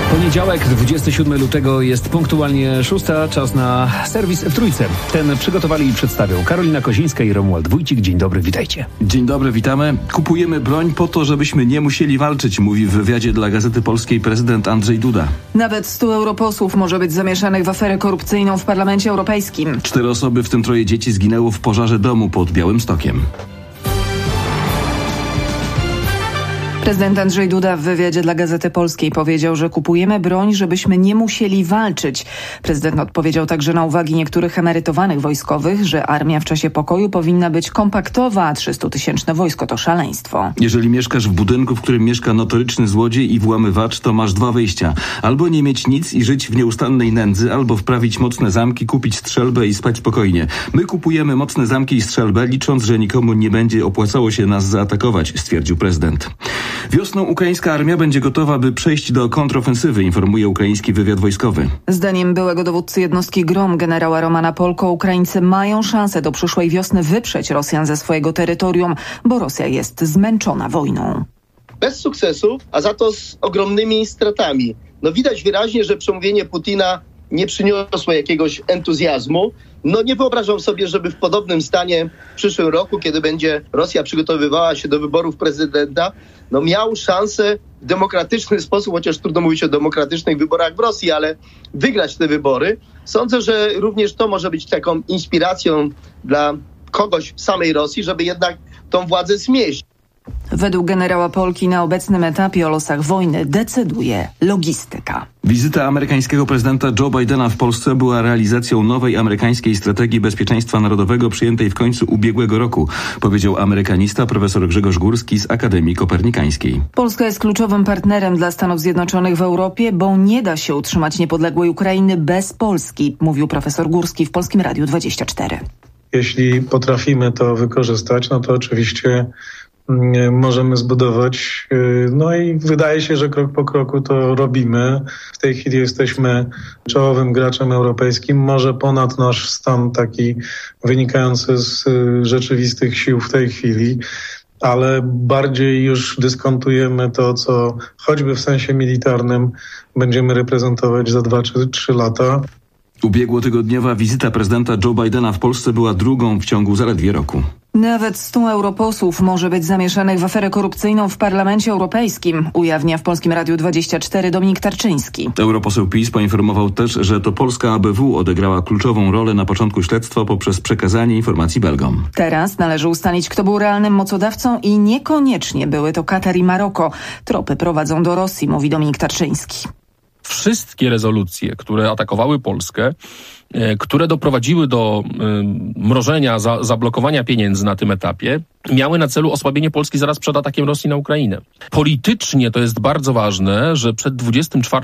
Poniedziałek, 27 lutego jest punktualnie 6, czas na serwis w Trójce. Ten przygotowali i przedstawią Karolina Kozińska i Romuald Wójcik. Dzień dobry, witajcie. Dzień dobry, witamy. Kupujemy broń po to, żebyśmy nie musieli walczyć, mówi w wywiadzie dla Gazety Polskiej prezydent Andrzej Duda. Nawet 100 europosłów może być zamieszanych w aferę korupcyjną w Parlamencie Europejskim. 4 osoby, w tym 3 dzieci, zginęło w pożarze domu pod Białymstokiem. Prezydent Andrzej Duda w wywiadzie dla Gazety Polskiej powiedział, że kupujemy broń, żebyśmy nie musieli walczyć. Prezydent odpowiedział także na uwagi niektórych emerytowanych wojskowych, że armia w czasie pokoju powinna być kompaktowa, a 300-tysięczne wojsko to szaleństwo. Jeżeli mieszkasz w budynku, w którym mieszka notoryczny złodziej i włamywacz, to masz 2 wyjścia. Albo nie mieć nic i żyć w nieustannej nędzy, albo wprawić mocne zamki, kupić strzelbę i spać spokojnie. My kupujemy mocne zamki i strzelbę, licząc, że nikomu nie będzie opłacało się nas zaatakować, stwierdził prezydent. Wiosną ukraińska armia będzie gotowa, by przejść do kontrofensywy, informuje ukraiński wywiad wojskowy. Zdaniem byłego dowódcy jednostki GROM generała Romana Polko, Ukraińcy mają szansę do przyszłej wiosny wyprzeć Rosjan ze swojego terytorium, bo Rosja jest zmęczona wojną. Bez sukcesów, a za to z ogromnymi stratami. Widać wyraźnie, że przemówienie Putina nie przyniosło jakiegoś entuzjazmu. Nie wyobrażam sobie, żeby w podobnym stanie w przyszłym roku, kiedy będzie Rosja przygotowywała się do wyborów prezydenta, miał szansę w demokratyczny sposób, chociaż trudno mówić o demokratycznych wyborach w Rosji, ale wygrać te wybory. Sądzę, że również to może być taką inspiracją dla kogoś w samej Rosji, żeby jednak tą władzę zmieść. Według generała Polki na obecnym etapie o losach wojny decyduje logistyka. Wizyta amerykańskiego prezydenta Joe Bidena w Polsce była realizacją nowej amerykańskiej strategii bezpieczeństwa narodowego przyjętej w końcu ubiegłego roku, powiedział amerykanista profesor Grzegorz Górski z Akademii Kopernikańskiej. Polska jest kluczowym partnerem dla Stanów Zjednoczonych w Europie, bo nie da się utrzymać niepodległej Ukrainy bez Polski, mówił profesor Górski w Polskim Radiu 24. Jeśli potrafimy to wykorzystać, to oczywiście możemy zbudować. I wydaje się, że krok po kroku to robimy. W tej chwili jesteśmy czołowym graczem europejskim, może ponad nasz stan taki wynikający z rzeczywistych sił w tej chwili, ale bardziej już dyskontujemy to, co choćby w sensie militarnym będziemy reprezentować za 2 czy 3 lata. Ubiegłotygodniowa wizyta prezydenta Joe Bidena w Polsce była drugą w ciągu zaledwie roku. Nawet 100 europosłów może być zamieszanych w aferę korupcyjną w Parlamencie Europejskim, ujawnia w Polskim Radiu 24 Dominik Tarczyński. Europoseł PiS poinformował też, że to polska ABW odegrała kluczową rolę na początku śledztwa poprzez przekazanie informacji Belgom. Teraz należy ustalić, kto był realnym mocodawcą i niekoniecznie były to Katar i Maroko. Tropy prowadzą do Rosji, mówi Dominik Tarczyński. Wszystkie rezolucje, które atakowały Polskę, które doprowadziły do mrożenia, zablokowania pieniędzy na tym etapie, miały na celu osłabienie Polski zaraz przed atakiem Rosji na Ukrainę. Politycznie to jest bardzo ważne, że przed 24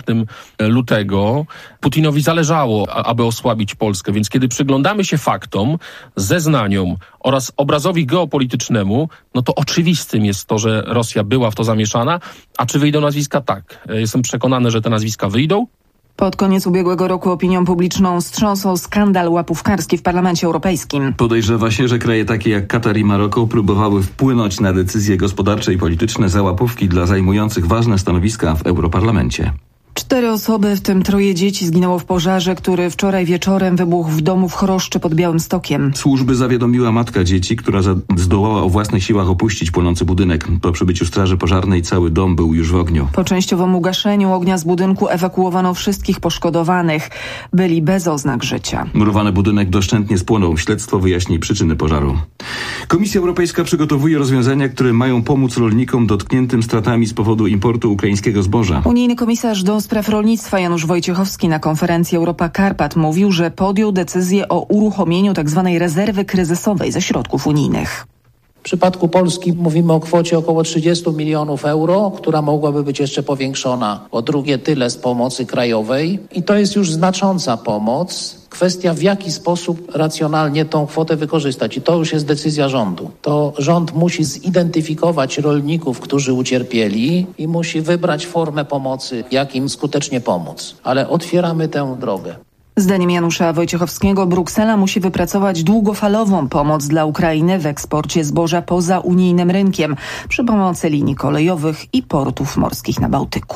lutego Putinowi zależało, aby osłabić Polskę. Więc kiedy przyglądamy się faktom, zeznaniom oraz obrazowi geopolitycznemu, to oczywistym jest to, że Rosja była w to zamieszana. A czy wyjdą nazwiska? Tak. Jestem przekonany, że te nazwiska wyjdą. Pod koniec ubiegłego roku opinią publiczną wstrząsnął skandal łapówkarski w Parlamencie Europejskim. Podejrzewa się, że kraje takie jak Katar i Maroko próbowały wpłynąć na decyzje gospodarcze i polityczne za łapówki dla zajmujących ważne stanowiska w Europarlamencie. 4 osoby, w tym 3 dzieci, zginęło w pożarze, który wczoraj wieczorem wybuchł w domu w Choroszczy pod Białymstokiem. Służby zawiadomiła matka dzieci, która zdołała o własnych siłach opuścić płonący budynek. Po przybyciu straży pożarnej cały dom był już w ogniu. Po częściowym ugaszeniu ognia z budynku ewakuowano wszystkich poszkodowanych. Byli bez oznak życia. Murowany budynek doszczętnie spłonął. Śledztwo wyjaśni przyczyny pożaru. Komisja Europejska przygotowuje rozwiązania, które mają pomóc rolnikom dotkniętym stratami z powodu importu ukraińskiego zboża. Unijny komisarz do spraw rolnictwa Janusz Wojciechowski na konferencji Europa Karpat mówił, że podjął decyzję o uruchomieniu tzw. rezerwy kryzysowej ze środków unijnych. W przypadku Polski mówimy o kwocie około 30 milionów euro, która mogłaby być jeszcze powiększona o drugie tyle z pomocy krajowej. I to jest już znacząca pomoc. Kwestia, w jaki sposób racjonalnie tą kwotę wykorzystać. I to już jest decyzja rządu. To rząd musi zidentyfikować rolników, którzy ucierpieli i musi wybrać formę pomocy, jak im skutecznie pomóc. Ale otwieramy tę drogę. Zdaniem Janusza Wojciechowskiego Bruksela musi wypracować długofalową pomoc dla Ukrainy w eksporcie zboża poza unijnym rynkiem przy pomocy linii kolejowych i portów morskich na Bałtyku.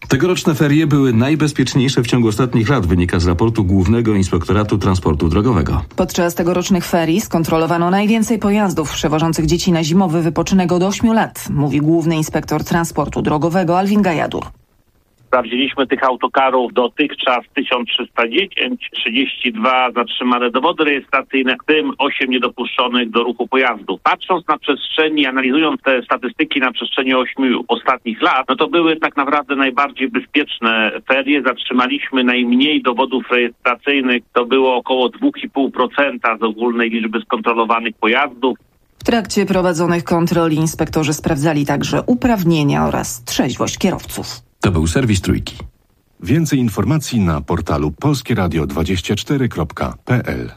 Tegoroczne ferie były najbezpieczniejsze w ciągu ostatnich lat, wynika z raportu Głównego Inspektoratu Transportu Drogowego. Podczas tegorocznych ferii skontrolowano najwięcej pojazdów przewożących dzieci na zimowy wypoczynek od 8 lat, mówi Główny Inspektor Transportu Drogowego Alwin Gajadur. Sprawdziliśmy tych autokarów dotychczas 1310, 32 zatrzymane dowody rejestracyjne, w tym 8 niedopuszczonych do ruchu pojazdów. Patrząc na przestrzeni, analizując te statystyki na przestrzeni 8 ostatnich lat, no to były tak naprawdę najbardziej bezpieczne ferie. Zatrzymaliśmy najmniej dowodów rejestracyjnych, to było około 2,5% z ogólnej liczby skontrolowanych pojazdów. W trakcie prowadzonych kontroli inspektorzy sprawdzali także uprawnienia oraz trzeźwość kierowców. To był serwis Trójki. Więcej informacji na portalu polskieradio24.pl.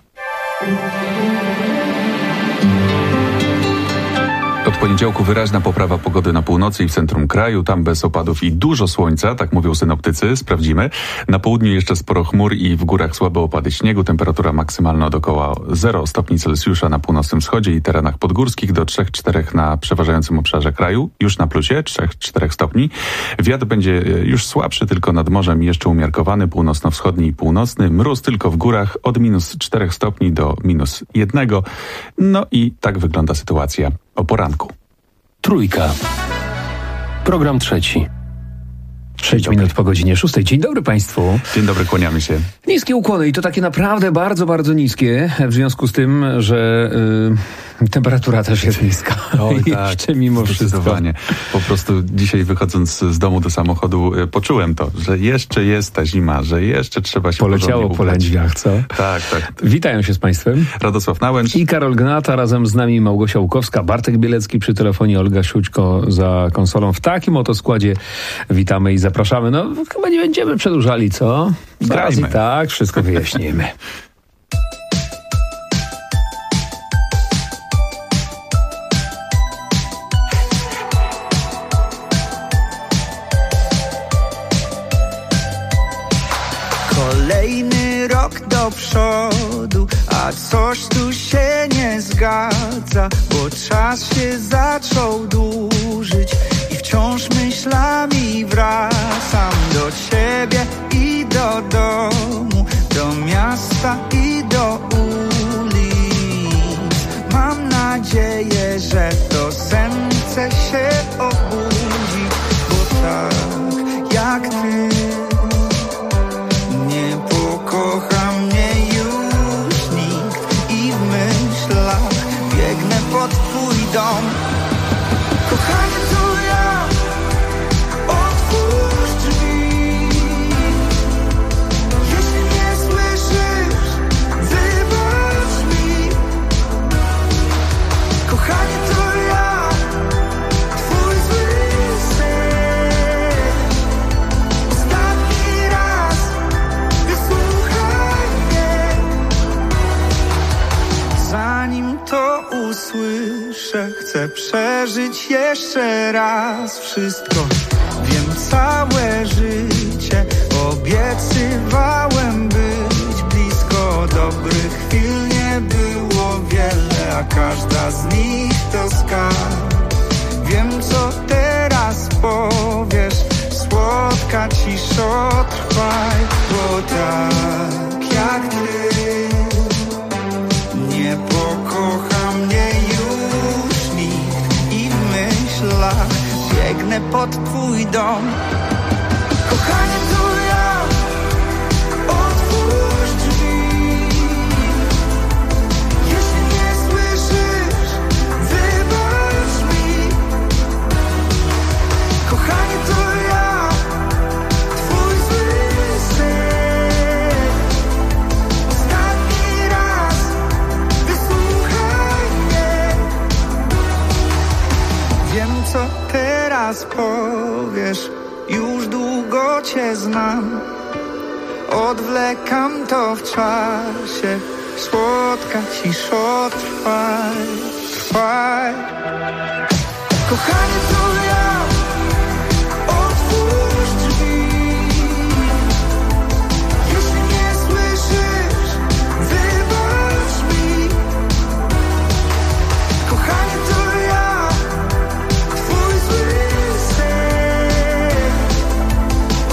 Od poniedziałku wyraźna poprawa pogody na północy i w centrum kraju, tam bez opadów i dużo słońca, tak mówią synoptycy, sprawdzimy. Na południu jeszcze sporo chmur i w górach słabe opady śniegu, temperatura maksymalna od około 0 stopni Celsjusza na północnym wschodzie i terenach podgórskich do 3-4 na przeważającym obszarze kraju, już na plusie 3-4 stopni. Wiatr będzie już słabszy, tylko nad morzem jeszcze umiarkowany, północno-wschodni i północny, mróz tylko w górach od -4 stopni do -1. No i tak wygląda sytuacja o poranku. Trójka. Program trzeci. 6 minut po godzinie 6. Dzień dobry Państwu. Dzień dobry, kłaniamy się. Niskie ukłony i to takie naprawdę bardzo, bardzo niskie, w związku z tym, że temperatura też jest niska. Oj, tak, jeszcze mimo wszystko. Po prostu dzisiaj wychodząc z domu do samochodu poczułem to, że jeszcze jest ta zima, że jeszcze trzeba się poleciało po lędźwiach, co? Tak. Witają się z Państwem. Radosław Nałęcz i Karol Gnata, razem z nami Małgosia Łukowska, Bartek Bielecki przy telefonie, Olga Siućko za konsolą. W takim oto składzie witamy i zapraszamy. No chyba nie będziemy przedłużali, co? Zaraz i tak wszystko wyjaśnimy. Kolejny rok do przodu, a coś tu się nie zgadza, bo czas się zaczął dłużyć i wciąż myślami wracam do ciebie i do domu, do miasta i do ulic. Mam nadzieję, że to serce się obudzi, bo tak jak ty nie pokocha mnie już nikt i w myślach biegnę pod twój dom. Kochanie, to ja, otwórz drzwi. Jeśli nie słyszysz, wybacz mi. Kochanie, to ja, twój zły sen. Ostatni raz wysłuchaj mnie. Zanim to usłyszę, chcę przeżyć jeszcze raz wszystko. Wiem całe życie, obiecywałem być blisko. Dobrych chwil nie było wiele, a każda z nich to skarb. Wiem, co teraz powiesz, słodka ciszo, trwaj, bo tak jak ty nie pokocha mnie już nikt i w myślach biegnę pod twój dom. Kochanie, to ja, otwórz drzwi. Jeśli nie słyszysz, wybacz mi. Kochanie, to ja, twój zły sen. Ostatni raz wysłuchaj mnie. Wiem, co teraz powiesz, już długo cię znam. Odwlekam to w czasie, słodka ciszo, trwaj, trwaj. Kochanie, to ja, otwórz drzwi. Jeśli nie słyszysz, wybacz mi. Kochanie, to ja, twój zły sen.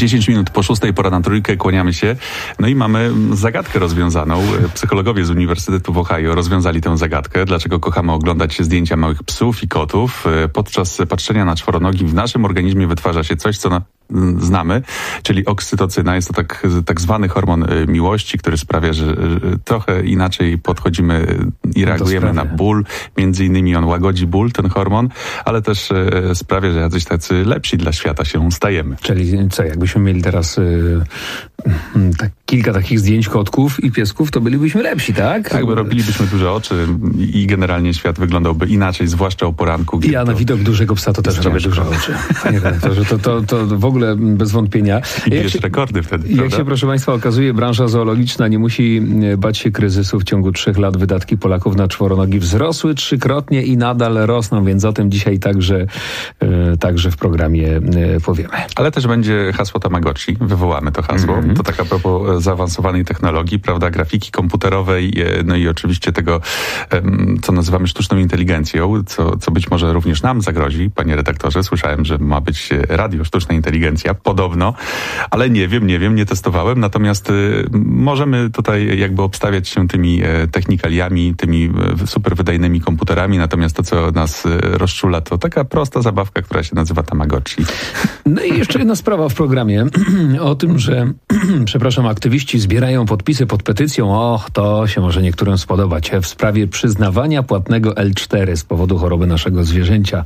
10 minut po 6, pora na trójkę, kłaniamy się. No i mamy zagadkę rozwiązaną. Psychologowie z Uniwersytetu w Ohio rozwiązali tę zagadkę. Dlaczego kochamy oglądać zdjęcia małych psów i kotów? Podczas patrzenia na czworonogi w naszym organizmie wytwarza się coś, co znamy, czyli oksytocyna. Jest to tak zwany hormon miłości, który sprawia, że trochę inaczej podchodzimy i reagujemy na ból. Między innymi on łagodzi ból, ten hormon, ale też sprawia, że jacyś tacy lepsi dla świata się stajemy. Czyli co, jakbyśmy mieli teraz kilka takich zdjęć kotków i piesków, to bylibyśmy lepsi, tak? Tak, bo robilibyśmy duże oczy i generalnie świat wyglądałby inaczej, zwłaszcza o poranku. Ja na widok dużego psa to też robię duże oczy. Panie redaktorze, to w ogóle bez wątpienia. I bierz rekordy wtedy, jak się, proszę państwa, okazuje, branża zoologiczna nie musi bać się kryzysu. W ciągu 3 lat wydatki Polaków na czworonogi wzrosły 3-krotnie i nadal rosną, więc o tym dzisiaj także w programie powiemy. Ale też będzie hasło Tamagotchi, wywołamy to hasło. To tak a propos zaawansowanej technologii, prawda, grafiki komputerowej, no i oczywiście tego, co nazywamy sztuczną inteligencją, co być może również nam zagrozi, panie redaktorze. Słyszałem, że ma być radio sztuczna inteligencja, podobno, ale nie wiem, nie testowałem, natomiast możemy tutaj jakby obstawiać się tymi technikaliami, tymi super wydajnymi komputerami, natomiast to, co nas rozczula, to taka prosta zabawka, która się nazywa Tamagotchi. No i jeszcze jedna sprawa w programie o tym, że aktywiści zbierają podpisy pod petycją, to się może niektórym spodobać, w sprawie przyznawania płatnego L4 z powodu choroby naszego zwierzęcia.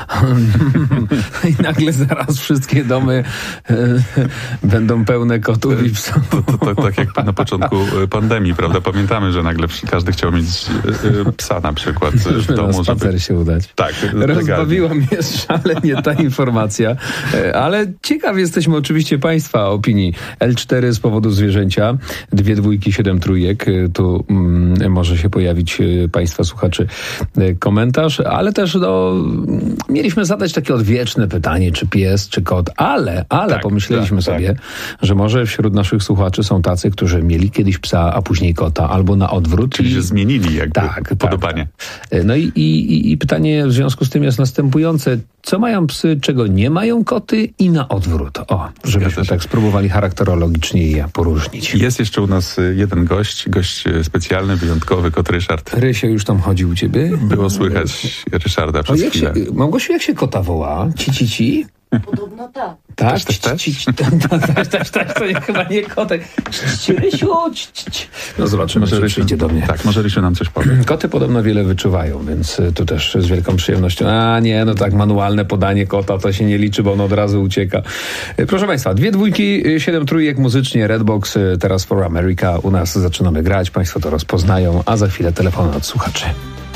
I nagle zaraz wszystkie domy będą pełne kotów i psów. To tak jak na początku pandemii, prawda? Pamiętamy, że nagle każdy chciał mieć psa na przykład w domu, na spacer się udać. Tak. Rozbawiła mnie szalenie ta informacja, ale ciekaw jesteśmy oczywiście państwa opinii. L4 z powodu zwierzęcia, 2 dwójki, 7 trójek. Tu może się pojawić państwa słuchaczy komentarz, ale też mieliśmy zadać takie odwieczne pytanie, czy pies, czy kot, ale pomyśleliśmy sobie, że może wśród naszych słuchaczy są tacy, którzy mieli kiedyś psa, a później kota, albo na odwrót. Czyli się zmienili jakby podobanie. No i pytanie w związku z tym jest następujące. Co mają psy, czego nie mają koty i na odwrót? Żebyśmy tak spróbowali charakterologicznie je poróżnić. Jest jeszcze u nas jeden gość specjalny, wyjątkowy, kot Ryszard. Rysio już tam chodzi u ciebie? Było słychać Ryszarda przez chwilę. Małgosiu, jak się kota woła? Ci? Podobno tak. Tak? To chyba nie kotek. Rysiu, No zobaczymy, może Rysiu przyjdzie do mnie. Tak, może Rysiu nam coś powie. Koty podobno wiele wyczuwają, więc tu też z wielką przyjemnością. Manualne podanie kota to się nie liczy, bo on od razu ucieka. Proszę państwa, 2 dwójki, 7 trójek muzycznie, Redbox, teraz For America. U nas zaczynamy grać, państwo to rozpoznają, a za chwilę telefony od słuchaczy.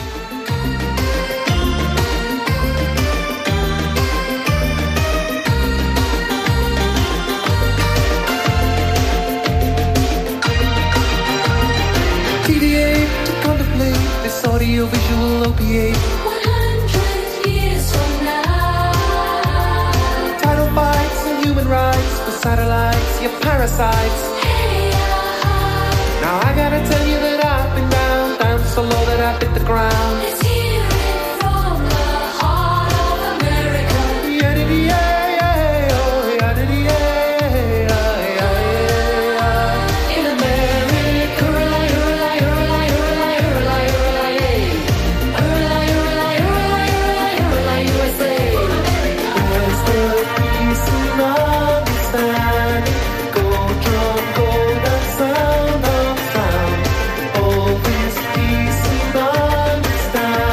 Audiovisual opiate 100 years from now. Title fights and human rights for satellites, your parasites. Hey, Now I gotta tell you that I've been down so low that I hit the ground. let's hear it from the heart of America. In America, USA. Where's the peace and understanding? Gold drum, golden sound of sound. Always peace and understanding.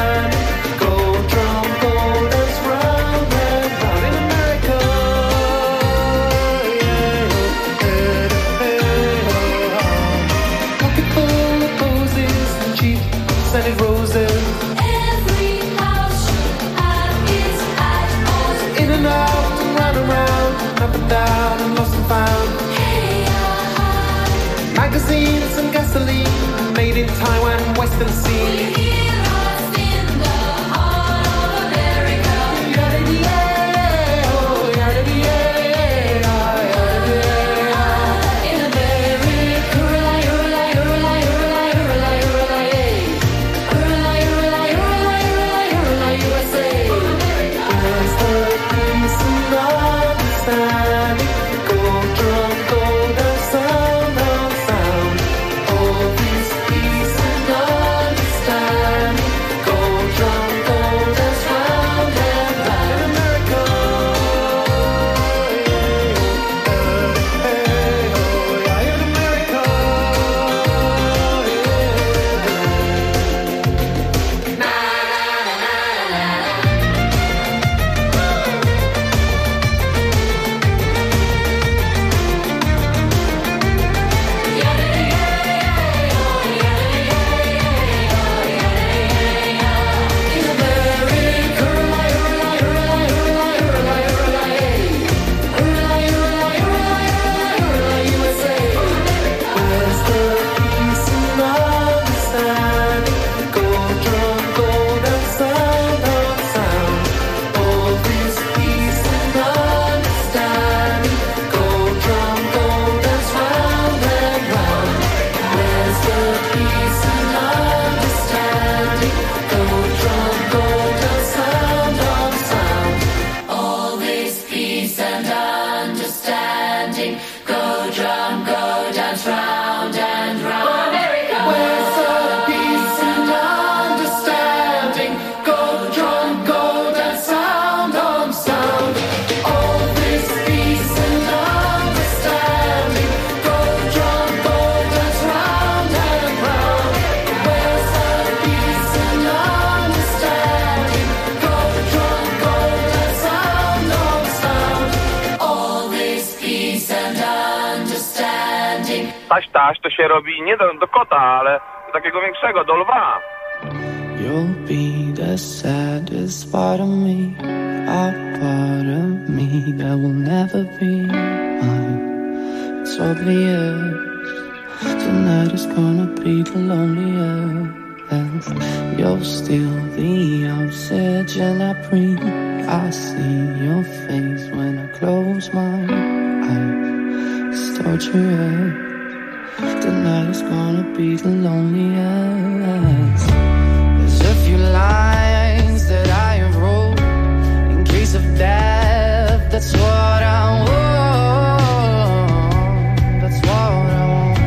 drum, golden sound on sound. All this peace and understanding. Go drum, go dance round and round. Where's the peace and understanding? Go drum, go dance sound on sound. All this peace and understanding. Go drum, go dance round and round. Where's the peace and understanding? Go drum, go dance sound on sound. All this peace and understanding. Taś to się robi nie do kota, ale do takiego większego, do lwa. You'll be the saddest part of me, a part of me that will never be mine. It's obvious tonight is gonna be the loneliest. You're still the oxygen I breathe. I see your face when I close my eyes. It's torturous. Tonight is gonna be the loneliest. There's a few lines that I have wrote in case of death. That's what I want. That's what I want.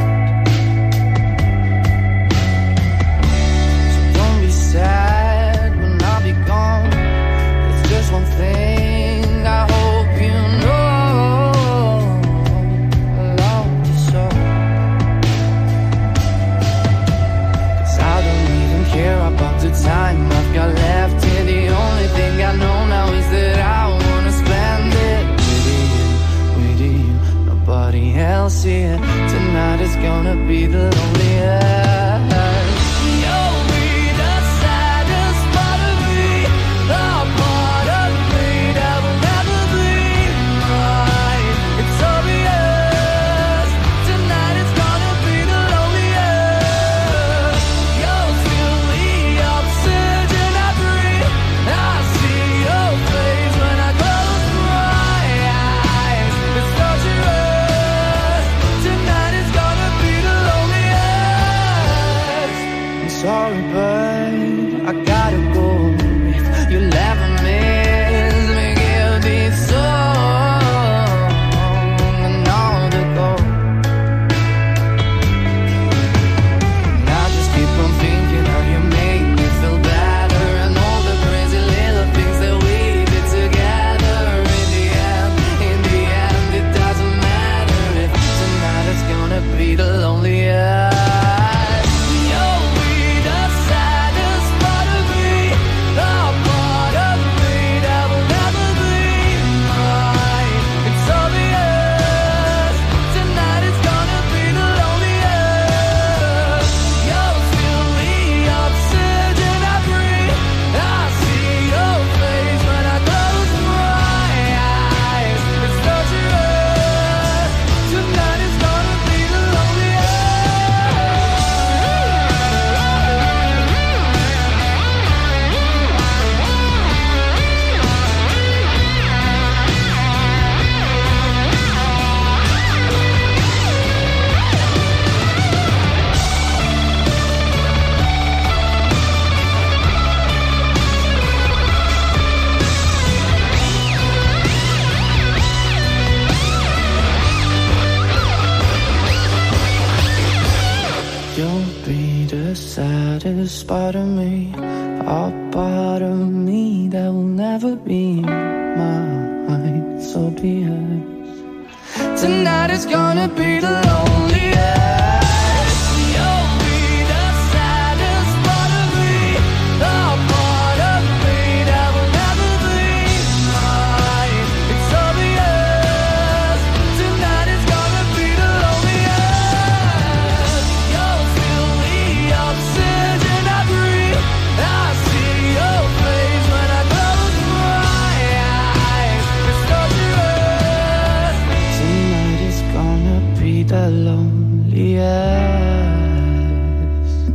So don't be sad when I'll be gone. There's just one thing I hope you know. I love you so. Care about the time I've got left here. The only thing I know now is that I wanna spend it with you, nobody else here. Tonight is gonna be the loneliest. You'll be the saddest part of me, the part of me that will never be mine. It's obvious. Tonight is gonna be the loneliest. You'll feel the oxygen I breathe. I see your face when I close my eyes. It's torturous. Tonight is gonna be the loneliest. I'm sorry, but I gotta go. If you'll ever miss me, give this song another go. And I just keep on thinking how you make me feel better, and all the crazy little things that we did together. In the end, it doesn't matter if tonight is gonna be the loneliest. You'll be the saddest part of me, the part of me that will never be mine. It's obvious. Tonight is gonna be the loneliest. You'll feel the oxygen I breathe. I see your face when I close my eyes. It's torturous. Tonight is gonna be the loneliest. You'll be the saddest part of me, a part of me that will never be mine. So be it. Tonight is gonna be the loneliest. You'll be the saddest part of me, the part of me that will never be mine. It's obvious. Tonight is gonna be the loneliest. You'll feel the oxygen I breathe. I see your face when I close my eyes. It's torturous. Tonight is gonna be the loneliest.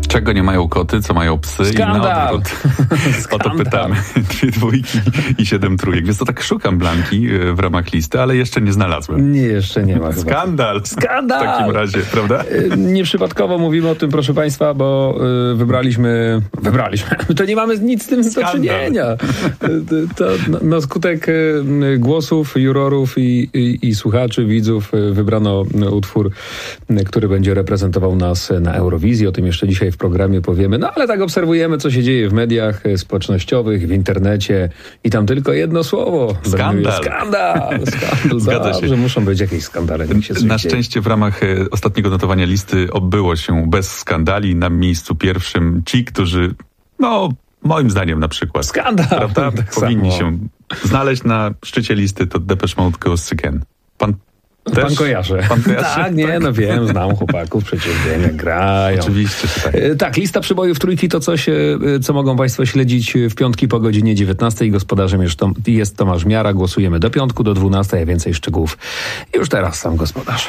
Czego nie mają koty, co mają psy? Skandal! I na odwrót. O to pytamy. 2 dwójki i 7 trójek. Więc to tak szukam Blanki w ramach listy, ale jeszcze nie znalazłem. Nie, jeszcze nie ma. Skandal! Skandal! W takim razie, prawda? Nieprzypadkowo mówimy o tym, proszę państwa, bo wybraliśmy. To nie mamy nic z tym do czynienia. To na skutek głosów jurorów i słuchaczy, widzów wybrano utwór, który będzie reprezentował nas na Eurowizji. O tym jeszcze dzisiaj w programie powiemy. No ale tak obserwujemy, co się dzieje w mediach społecznościowych, w internecie i tam tylko jedno słowo. Skandal. Skandal. Zgadza się. Dobrze, muszą być jakieś skandale. Na szczęście w ramach ostatniego notowania listy obyło się bez skandali. Na miejscu pierwszym ci, którzy, moim zdaniem na przykład, skandal, prawda? tak Powinni samo się znaleźć na szczycie listy. To Depeche Mode, Ghost Again. Pan kojarzy. Pan kojarzy? Tak, nie, wiem, znam chłopaków, przecież wiem, jak grają. Oczywiście, że tak. Tak, lista przybojów trójki to coś, co mogą państwo śledzić w piątki po godzinie 19. Gospodarzem jest Tomasz Miara. Głosujemy do piątku, do 12, a więcej szczegółów już teraz sam gospodarz.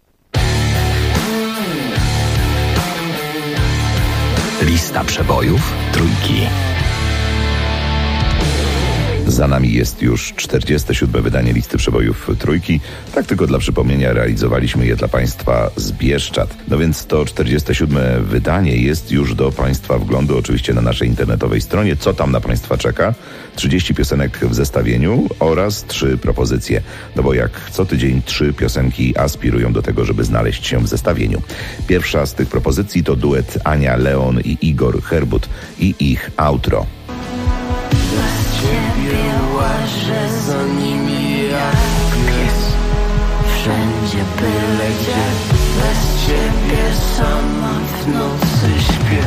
Lista przebojów trójki. Za nami jest już 47. wydanie listy przebojów trójki. Tak tylko dla przypomnienia realizowaliśmy je dla Państwa z Bieszczad. No więc to 47. wydanie jest już do Państwa wglądu oczywiście na naszej internetowej stronie. Co tam na Państwa czeka? 30 piosenek w zestawieniu oraz 3 propozycje. No bo jak co tydzień 3 piosenki aspirują do tego, żeby znaleźć się w zestawieniu. Pierwsza z tych propozycji to duet Ania Leon i Igor Herbut i ich outro. Ciebie łażę za nimi jak pies. Wszędzie byle gdzie. Bez ciebie sama w nocy śpię.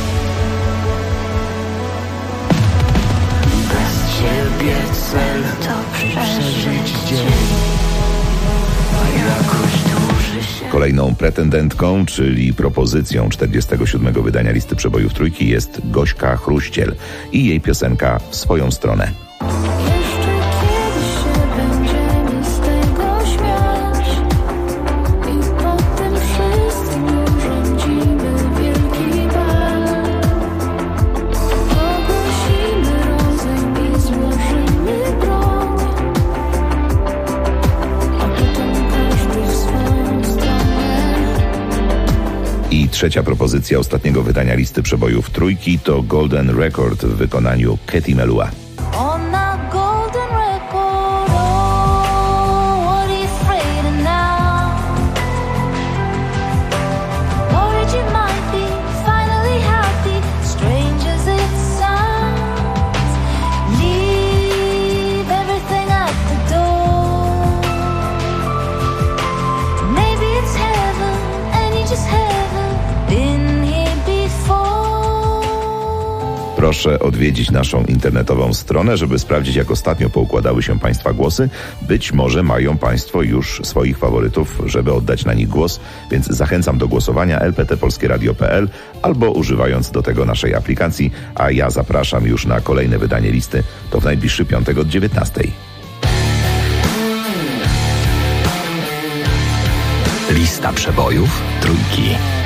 Bez ciebie cel to przeżyć dzień, a jakoś dłuży się. Kolejną pretendentką, czyli propozycją 47. wydania listy przebojów trójki jest Gośka Chruściel i jej piosenka W swoją stronę. Jeszcze kiedyś się będziemy z tego śmiać i potem wszyscy urządzimy wielki bal. Ogłosimy rozejm i złożymy broń, a potem każdy w swoją stronę. I trzecia propozycja ostatniego wydania listy przebojów trójki to Golden Record w wykonaniu Katy Melua. On that golden record, oh, what are you afraid of now? Worried you might be finally happy, strange as it sounds. Leave everything at the door. Maybe it's heaven, and you just haven't been here before. Proszę odwiedzić naszą internetową stronę, żeby sprawdzić, jak ostatnio poukładały się Państwa głosy. Być może mają Państwo już swoich faworytów, żeby oddać na nich głos, więc zachęcam do głosowania lptpolskieradio.pl albo używając do tego naszej aplikacji, a ja zapraszam już na kolejne wydanie listy. To w najbliższy piątek od 19:00. Lista przebojów trójki.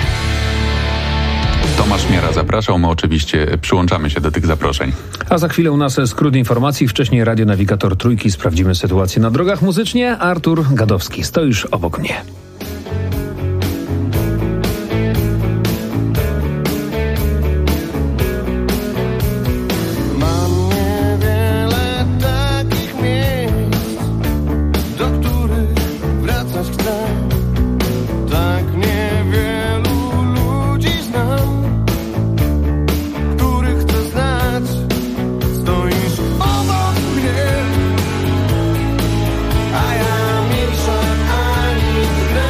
Tomasz Miara zapraszał, my oczywiście przyłączamy się do tych zaproszeń. A za chwilę u nas skrót informacji. Wcześniej radionawigator trójki. Sprawdzimy sytuację na drogach muzycznie. Artur Gadowski, stoisz obok mnie. A ja milsza ani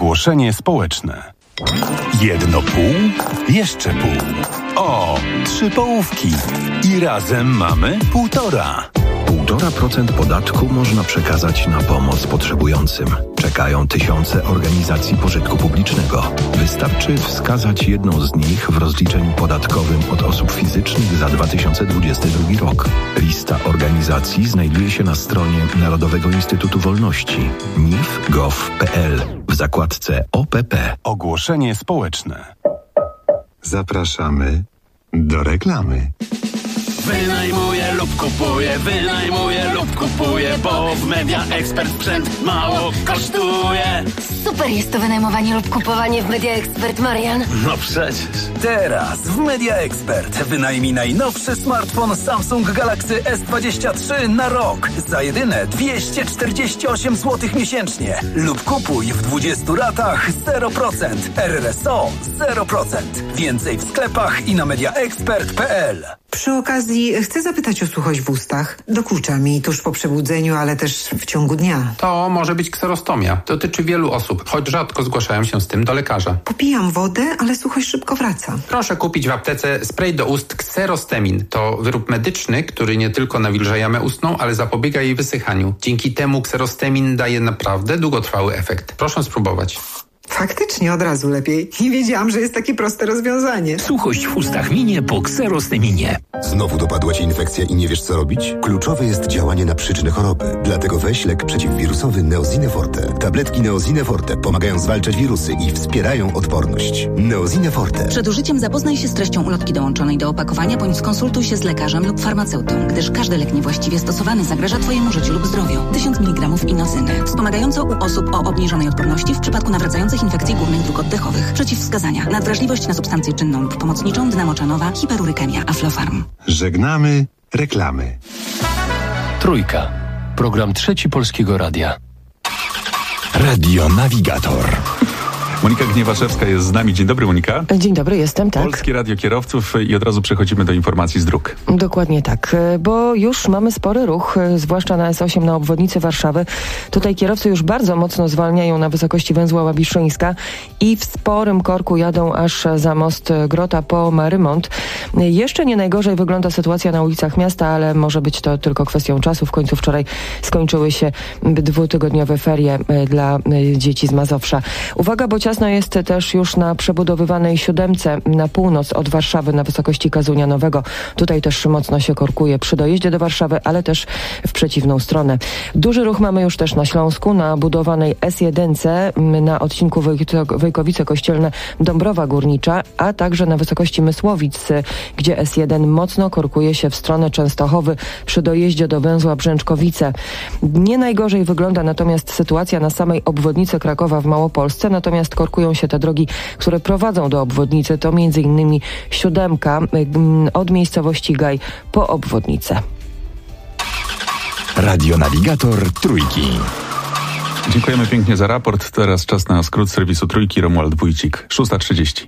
Ogłoszenie społeczne. Jedno pół, jeszcze pół. O, 3 połówki. I razem mamy 1,5. 1,5% podatku można przekazać na pomoc potrzebującym. Czekają tysiące organizacji pożytku publicznego. Wystarczy wskazać jedną z nich w rozliczeniu podatkowym od osób fizycznych za 2022 rok. Lista organizacji znajduje się na stronie Narodowego Instytutu Wolności nif.gov.pl w zakładce OPP. Ogłoszenie społeczne. Zapraszamy do reklamy. Wynajmuję lub kupuję, bo w Media Expert sprzęt mało kosztuje. Super jest to wynajmowanie lub kupowanie w Media Expert, Marian. No przecież. Teraz w Media Expert wynajmij najnowszy smartfon Samsung Galaxy S23 na rok za jedyne 248 zł miesięcznie lub kupuj w 20 ratach 0%, RRSO 0%. Więcej w sklepach i na mediaexpert.pl. Przy okazji chcę zapytać o suchość w ustach. Dokucza mi tuż po przebudzeniu, ale też w ciągu dnia. To może być kserostomia. Dotyczy wielu osób, choć rzadko zgłaszają się z tym do lekarza. Popijam wodę, ale suchość szybko wraca. Proszę kupić w aptece spray do ust Kserostemin. To wyrób medyczny, który nie tylko nawilża jamę ustną, ale zapobiega jej wysychaniu. Dzięki temu Kserostemin daje naprawdę długotrwały efekt. Proszę spróbować. Faktycznie od razu lepiej. Nie wiedziałam, że jest takie proste rozwiązanie. Suchość w ustach minie po Kserosteminie. Znowu dopadła Cię infekcja i nie wiesz co robić? Kluczowe jest działanie na przyczynę choroby. Dlatego weź lek przeciwwirusowy Neosine Forte. Tabletki Neosine Forte pomagają zwalczać wirusy i wspierają odporność. Neosine Forte. Przed użyciem zapoznaj się z treścią ulotki dołączonej do opakowania bądź skonsultuj się z lekarzem lub farmaceutą, gdyż każdy lek niewłaściwie stosowany zagraża Twojemu życiu lub zdrowiu. 1000 mg inozyny. Wspomagająco u osób o obniżonej odporności w przypadku nawracających infekcji górnych dróg oddechowych. Przeciwwskazania: nadwrażliwość na substancję czynną lub pomocniczą, dynamoczanowa, hiperurykemia, Aflofarm. Żegnamy reklamy. Trójka. Program Trzeci Polskiego Radia. Radio Navigator. Monika Gniewaszewska jest z nami. Dzień dobry, Monika. Dzień dobry, jestem, tak. Polskie Radio Kierowców i od razu przechodzimy do informacji z dróg. Dokładnie tak, bo już mamy spory ruch, zwłaszcza na S8 na obwodnicy Warszawy. Tutaj kierowcy już bardzo mocno zwalniają na wysokości węzła Łabiszyńska i w sporym korku jadą aż za most Grota po Marymont. Jeszcze nie najgorzej wygląda sytuacja na ulicach miasta, ale może być to tylko kwestią czasu. W końcu wczoraj skończyły się 2-tygodniowe ferie dla dzieci z Mazowsza. Uwaga, bo ciasno jest też już na przebudowywanej 7 na północ od Warszawy na wysokości Kazunia Nowego. Tutaj też mocno się korkuje przy dojeździe do Warszawy, ale też w przeciwną stronę. Duży ruch mamy już też na Śląsku, na budowanej S1 na odcinku Wojkowice-Kościelne Dąbrowa Górnicza, a także na wysokości Mysłowic, gdzie S1 mocno korkuje się w stronę Częstochowy przy dojeździe do węzła Brzęczkowice. Nie najgorzej wygląda natomiast sytuacja na samej obwodnicy Krakowa w Małopolsce, natomiast korkują się te drogi, które prowadzą do obwodnicy, to m.in. 7 od miejscowości Gaj po obwodnicę. Radio Navigator Trójki. Dziękujemy pięknie za raport. Teraz czas na skrót serwisu Trójki. Romuald Wójcik. 6:30.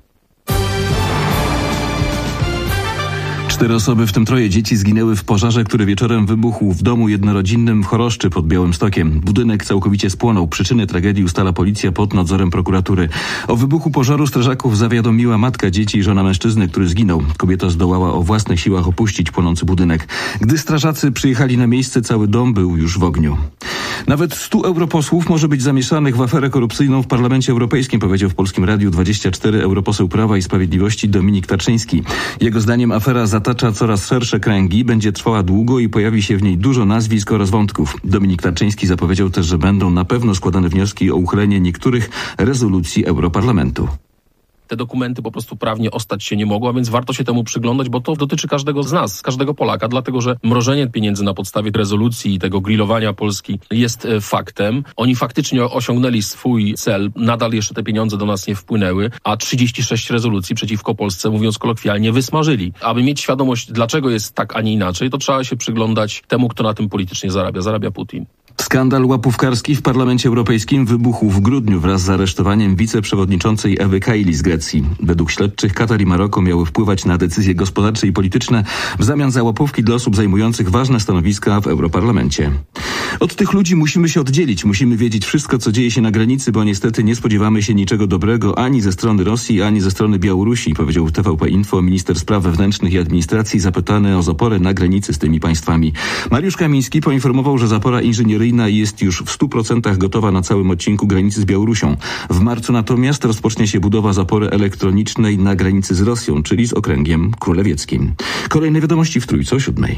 4 osoby, w tym 3 dzieci, zginęły w pożarze, który wieczorem wybuchł w domu jednorodzinnym w Choroszczy pod Białymstokiem. Budynek całkowicie spłonął. Przyczyny tragedii ustala policja pod nadzorem prokuratury. O wybuchu pożaru strażaków zawiadomiła matka dzieci i żona mężczyzny, który zginął. Kobieta zdołała o własnych siłach opuścić płonący budynek. Gdy strażacy przyjechali na miejsce, cały dom był już w ogniu. Nawet 100 europosłów może być zamieszanych w aferę korupcyjną w Parlamencie Europejskim, powiedział w Polskim Radiu 24 europoseł Prawa i Sprawiedliwości Dominik Tarczyński. Jego zdaniem afera zatacza coraz szersze kręgi, będzie trwała długo i pojawi się w niej dużo nazwisk oraz wątków. Dominik Tarczyński zapowiedział też, że będą na pewno składane wnioski o uchylenie niektórych rezolucji Europarlamentu. Te dokumenty po prostu prawnie ostać się nie mogą, a więc warto się temu przyglądać, bo to dotyczy każdego z nas, każdego Polaka, dlatego że mrożenie pieniędzy na podstawie rezolucji i tego grillowania Polski jest faktem. Oni faktycznie osiągnęli swój cel, nadal jeszcze te pieniądze do nas nie wpłynęły, a 36 rezolucji przeciwko Polsce, mówiąc kolokwialnie, wysmażyli. Aby mieć świadomość, dlaczego jest tak, a nie inaczej, to trzeba się przyglądać temu, kto na tym politycznie zarabia. Zarabia Putin. Skandal łapówkarski w Parlamencie Europejskim wybuchł w grudniu wraz z aresztowaniem wiceprzewodniczącej Ewy Kaili z Grecji. Według śledczych Katar i Maroko miały wpływać na decyzje gospodarcze i polityczne w zamian za łapówki dla osób zajmujących ważne stanowiska w Europarlamencie. Od tych ludzi musimy się oddzielić, musimy wiedzieć wszystko, co dzieje się na granicy, bo niestety nie spodziewamy się niczego dobrego ani ze strony Rosji, ani ze strony Białorusi, powiedział w TVP Info minister spraw wewnętrznych i administracji zapytany o zaporę na granicy z tymi państwami. Mariusz Kamiński poinformował, że zapora inżynieryjna jest już w 100% gotowa na całym odcinku granicy z Białorusią. W marcu natomiast rozpocznie się budowa zapory elektronicznej na granicy z Rosją, czyli z okręgiem królewieckim. Kolejne wiadomości w Trójce o 7:00.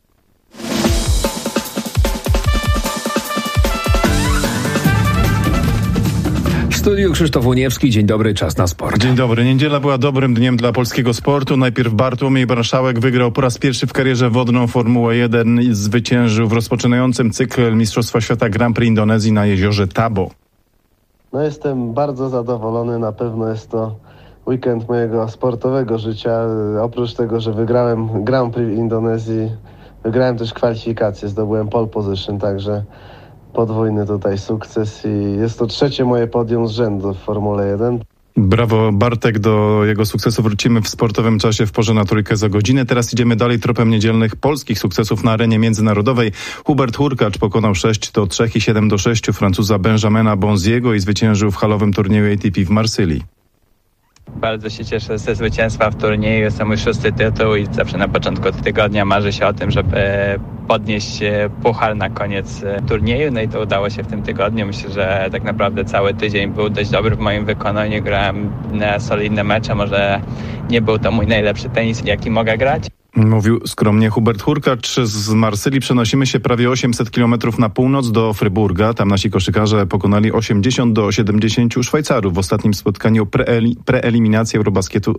W studiu Krzysztof Łoniewski. Dzień dobry, czas na sport. Dzień dobry. Niedziela była dobrym dniem dla polskiego sportu. Najpierw Bartłomiej Marszałek wygrał po raz pierwszy w karierze wodną Formułę 1 i zwyciężył w rozpoczynającym cykl Mistrzostwa Świata Grand Prix Indonezji na jeziorze Tabo. No jestem bardzo zadowolony. Na pewno jest to weekend mojego sportowego życia. Oprócz tego, że wygrałem Grand Prix w Indonezji, wygrałem też kwalifikacje, zdobyłem pole position, także podwójny tutaj sukces i jest to trzecie moje podium z rzędu w Formule 1. Brawo Bartek, do jego sukcesu wrócimy w sportowym czasie w porze na Trójkę za godzinę. Teraz idziemy dalej tropem niedzielnych polskich sukcesów na arenie międzynarodowej. Hubert Hurkacz pokonał 6-3 i 7-6 Francuza Benjamina Bonziego i zwyciężył w halowym turnieju ATP w Marsylii. Bardzo się cieszę ze zwycięstwa w turnieju. Jest to mój 6. tytuł i zawsze na początku tygodnia marzy się o tym, żeby podnieść puchar na koniec turnieju. No i to udało się w tym tygodniu. Myślę, że tak naprawdę cały tydzień był dość dobry w moim wykonaniu. Grałem na solidne mecze. Może nie był to mój najlepszy tenis, jaki mogę grać. Mówił skromnie Hubert Hurkacz. Z Marsylii przenosimy się prawie 800 km na północ do Fryburga. Tam nasi koszykarze pokonali 80-70 Szwajcarów w ostatnim spotkaniu preeliminacji Eurobasketu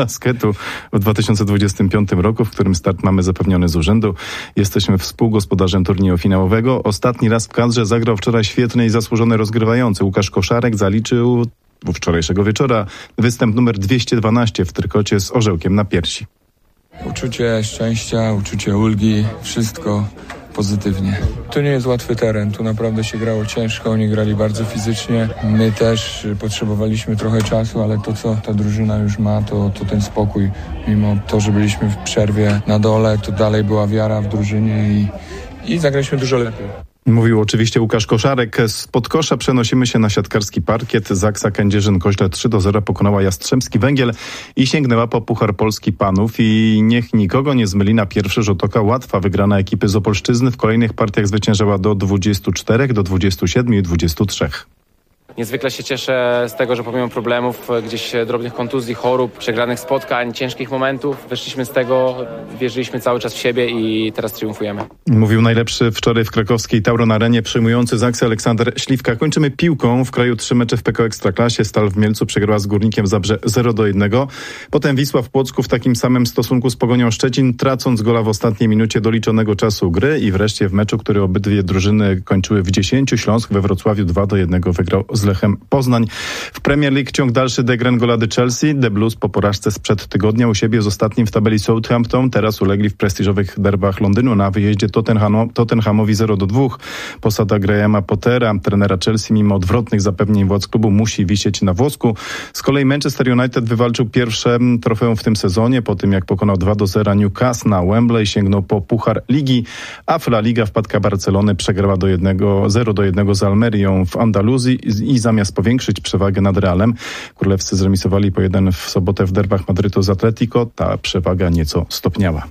w 2025 roku, w którym start mamy zapewniony z urzędu. Jesteśmy współgospodarzem turnieju finałowego. Ostatni raz w kadrze zagrał wczoraj świetny i zasłużony rozgrywający. Łukasz Koszarek zaliczył wczorajszego wieczora występ numer 212 w trykocie z orzełkiem na piersi. Uczucie szczęścia, uczucie ulgi, wszystko pozytywnie. To nie jest łatwy teren, tu naprawdę się grało ciężko, oni grali bardzo fizycznie. My też potrzebowaliśmy trochę czasu, ale to, co ta drużyna już ma, to ten spokój. Mimo to, że byliśmy w przerwie na dole, to dalej była wiara w drużynie i zagraliśmy dużo lepiej. Mówił oczywiście Łukasz Koszarek. Z Podkosza przenosimy się na siatkarski parkiet. Zaksa Kędzierzyn-Koźle 3-0 pokonała Jastrzębski Węgiel i sięgnęła po Puchar Polski Panów. I niech nikogo nie zmyli, na pierwszy rzut oka łatwa wygrana ekipy z Opolszczyzny. W kolejnych partiach zwyciężała do 24, do 27 i 23. Niezwykle się cieszę z tego, że pomimo problemów, gdzieś drobnych kontuzji, chorób, przegranych spotkań, ciężkich momentów, wyszliśmy z tego, wierzyliśmy cały czas w siebie i teraz triumfujemy. Mówił najlepszy wczoraj w krakowskiej Tauron Arenie przyjmujący Zaksy Aleksander Śliwka. Kończymy piłką. W kraju 3 mecze w PKO Ekstraklasie. Stal w Mielcu przegrała z Górnikiem Zabrze 0-1. Potem Wisła w Płocku w takim samym stosunku z Pogonią Szczecin, tracąc gola w ostatniej minucie doliczonego czasu gry. I wreszcie w meczu, który obydwie drużyny kończyły w 10, Śląsk we Wrocławiu 2-1 wygrał z Lechem Poznań. W Premier League ciąg dalszy degrengolady Chelsea. The Blues po porażce sprzed tygodnia u siebie z ostatnim w tabeli Southampton teraz ulegli w prestiżowych derbach Londynu. Na wyjeździe Tottenhamowi 0-2. Posada Grahama Pottera, trenera Chelsea, mimo odwrotnych zapewnień władz klubu musi wisieć na włosku. Z kolei Manchester United wywalczył pierwsze trofeum w tym sezonie po tym, jak pokonał 2-0 Newcastle na Wembley, sięgnął po Puchar Ligi, a w La Liga wpadka Barcelony przegrała 0-1 z Almerią w Andaluzji i zamiast powiększyć przewagę nad Realem, królewscy zremisowali po 1 w sobotę w derbach Madrytu z Atletico. Ta przewaga nieco stopniała.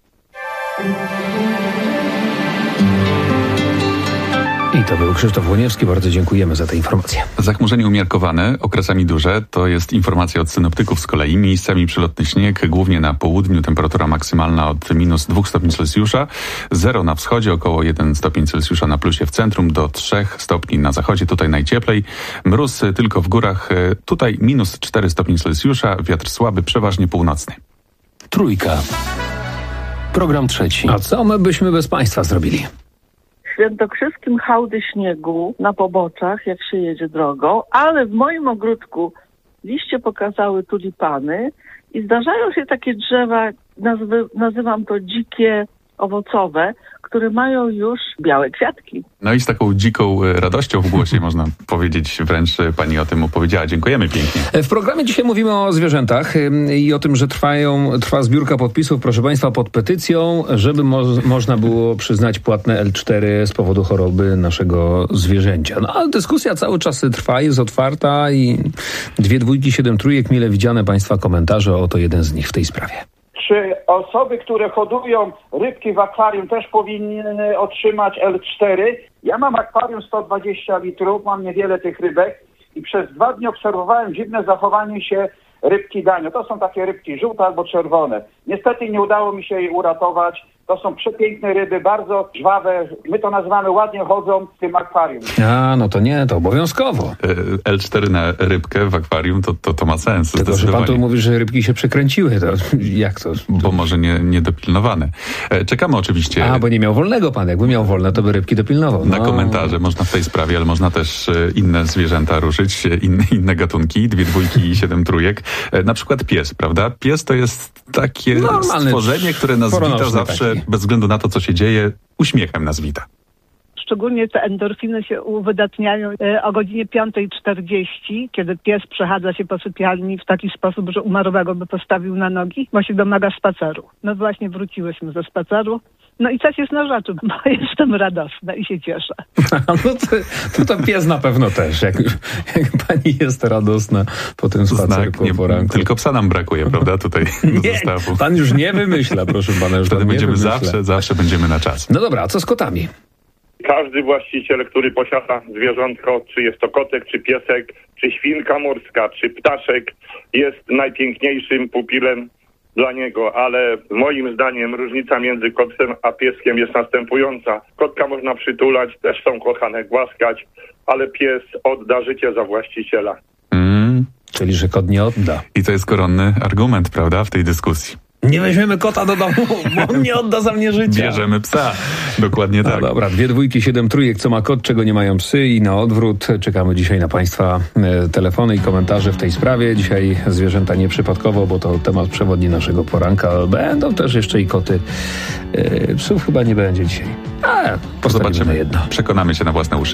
I to był Krzysztof Łoniewski. Bardzo dziękujemy za te informacje. Zachmurzenie umiarkowane, okresami duże, to jest informacja od synoptyków z kolei. Miejscami przelotny śnieg, głównie na południu, temperatura maksymalna od -2 stopni Celsjusza, 0 na wschodzie, około 1 stopień Celsjusza na plusie w centrum, do 3 stopni na zachodzie, tutaj najcieplej. Mróz tylko w górach, tutaj -4 stopni Celsjusza, wiatr słaby, przeważnie północny. Trójka. Program trzeci. A co my byśmy bez państwa zrobili? W świętokrzyskim hałdy śniegu na poboczach, jak się jedzie drogą, ale w moim ogródku liście pokazały tulipany i zdarzają się takie drzewa, nazywam to dzikie owocowe, które mają już białe kwiatki. No i z taką dziką radością w głosie można powiedzieć, wręcz pani o tym opowiedziała. Dziękujemy pięknie. W programie dzisiaj mówimy o zwierzętach i o tym, że trwa zbiórka podpisów, proszę państwa, pod petycją, żeby można było przyznać płatne L4 z powodu choroby naszego zwierzęcia. No ale dyskusja cały czas trwa, jest otwarta i 2 dwójki, 7 trójek, mile widziane państwa komentarze, oto jeden z nich w tej sprawie. Czy osoby, które hodują rybki w akwarium, też powinny otrzymać L4? Ja mam akwarium 120 litrów, mam niewiele tych rybek i przez 2 dni obserwowałem dziwne zachowanie się rybki danio. To są takie rybki żółte albo czerwone. Niestety nie udało mi się jej uratować. To są przepiękne ryby, bardzo żwawe. My to nazywamy, ładnie chodzą w tym akwarium. A, no to nie, to obowiązkowo. L4 na rybkę w akwarium to ma sens. Tylko, że pan tu mówi, że rybki się przekręciły. To jak to? Bo może nie dopilnowane. Czekamy oczywiście. A, bo nie miał wolnego pan. Jakby miał wolne, to by rybki dopilnował. Na komentarze można w tej sprawie, ale można też inne zwierzęta ruszyć, inne gatunki, 2 dwójki i 7 trójek. Na przykład pies, prawda? Pies to jest takie stworzenie, które nas wita zawsze, bez względu na to, co się dzieje, uśmiechem nas wita. Szczególnie te endorfiny się uwydatniają o godzinie 5:40, kiedy pies przechadza się po sypialni w taki sposób, że umarłego by postawił na nogi, bo się domaga spaceru. No właśnie wróciłyśmy ze spaceru. No i coś jest na rzeczy, bo jestem radosna i się cieszę. No to pies na pewno też, jak pani jest radosna po tym spacerku o poranku. Tylko psa nam brakuje, prawda, tutaj do zestawu. Pan już nie wymyśla, proszę pana. Już wtedy będziemy zawsze będziemy na czas. No dobra, a co z kotami? Każdy właściciel, który posiada zwierzątko, czy jest to kotek, czy piesek, czy świnka morska, czy ptaszek, jest najpiękniejszym pupilem dla niego, ale moim zdaniem różnica między kotem a pieskiem jest następująca. Kotka można przytulać, też są kochane, głaskać, ale pies odda życie za właściciela. Czyli, że kot nie odda. I to jest koronny argument, prawda, w tej dyskusji. Nie weźmiemy kota do domu, bo on nie odda za mnie życia. Bierzemy psa. Dokładnie tak. No dobra, 2 dwójki, 7 trójek, co ma kot, czego nie mają psy i na odwrót. Czekamy dzisiaj na państwa telefony i komentarze w tej sprawie. Dzisiaj zwierzęta nieprzypadkowo, bo to temat przewodni naszego poranka. Będą też jeszcze i koty. Psów chyba nie będzie dzisiaj. Ale zobaczymy jedno. Przekonamy się na własne uszy.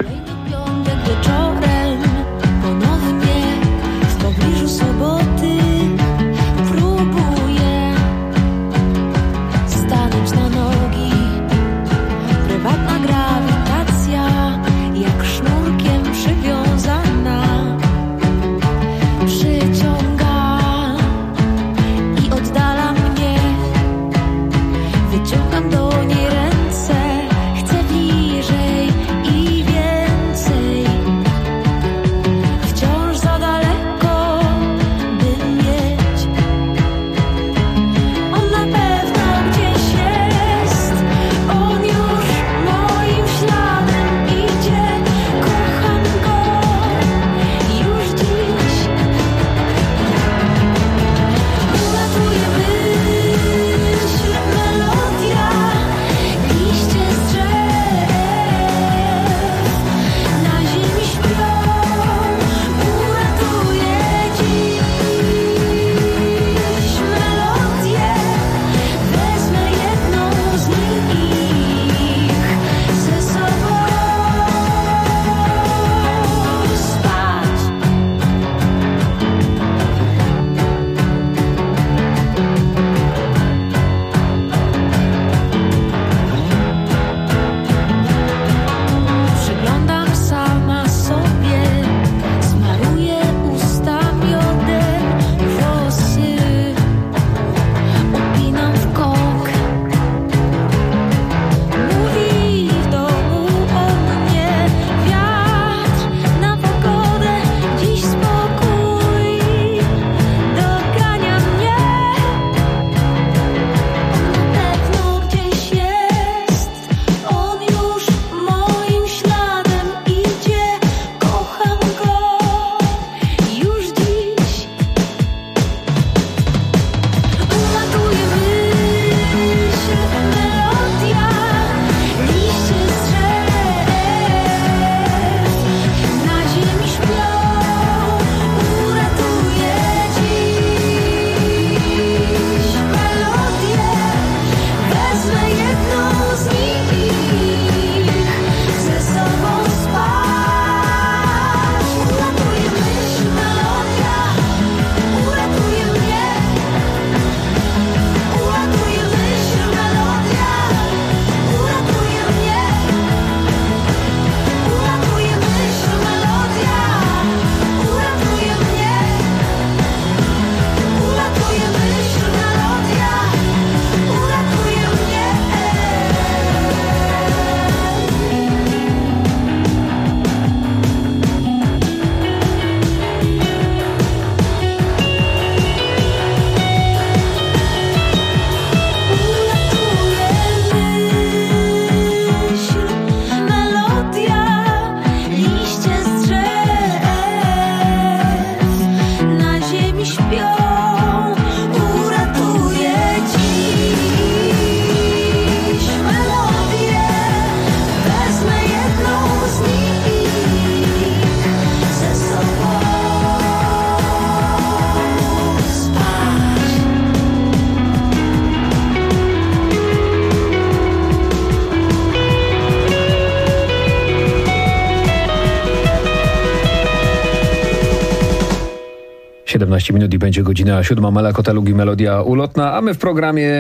17 minut i będzie godzina 7. Mela Kotelug i Melodia Ulotna, a my w programie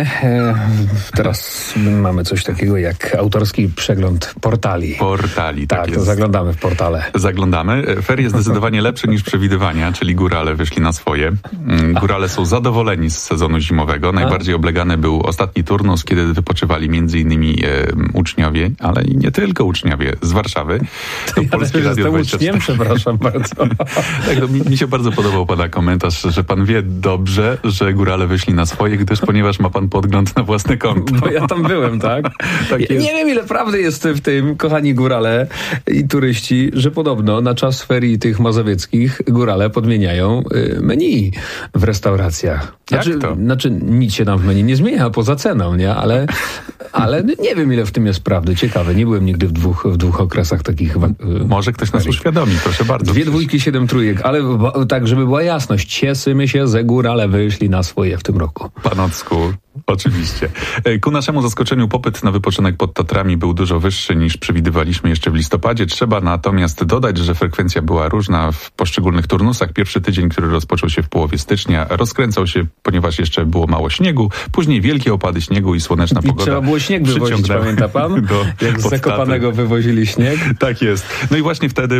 teraz mamy coś takiego jak autorski przegląd portali. Portali, tak jest. To zaglądamy w portale. Zaglądamy. Ferie zdecydowanie lepsze niż przewidywania, czyli górale wyszli na swoje. Górale są zadowoleni z sezonu zimowego. Najbardziej oblegany był ostatni turnus, kiedy wypoczywali m.in. Uczniowie, ale i nie tylko uczniowie z Warszawy. To ja Polskie też Radio jestem 24. uczniem, przepraszam bardzo. Tak, no, mi się bardzo podobał pana komentarz, że pan wie dobrze, że górale wyszli na swoje, ponieważ ma pan podgląd na własne konto. Bo ja tam byłem, tak? Nie wiem, ile prawdy jest w tym, kochani górale i turyści, że podobno na czas ferii tych mazowieckich górale podmieniają menu w restauracjach. Znaczy nic się tam w menu nie zmienia, poza ceną, nie? Ale nie wiem, ile w tym jest prawdy. Ciekawe, nie byłem nigdy w dwóch okresach takich. Może ktoś nas uświadomi, proszę bardzo. 2 dwójki, 7 trójek, ale tak, żeby była jasność, cieszymy się, że górale wyszli na swoje w tym roku. Panocku, oczywiście. Ku naszemu zaskoczeniu popyt na wypoczynek pod Tatrami był dużo wyższy niż przewidywaliśmy jeszcze w listopadzie. Trzeba natomiast dodać, że frekwencja była różna w poszczególnych turnusach. Pierwszy tydzień, który rozpoczął się w połowie stycznia, rozkręcał się, ponieważ jeszcze było mało śniegu. Później wielkie opady śniegu i słoneczna pogoda. Trzeba było śnieg wywozić, pamięta pan? Jak z Zakopanego wywozili śnieg? Tak jest. No i właśnie wtedy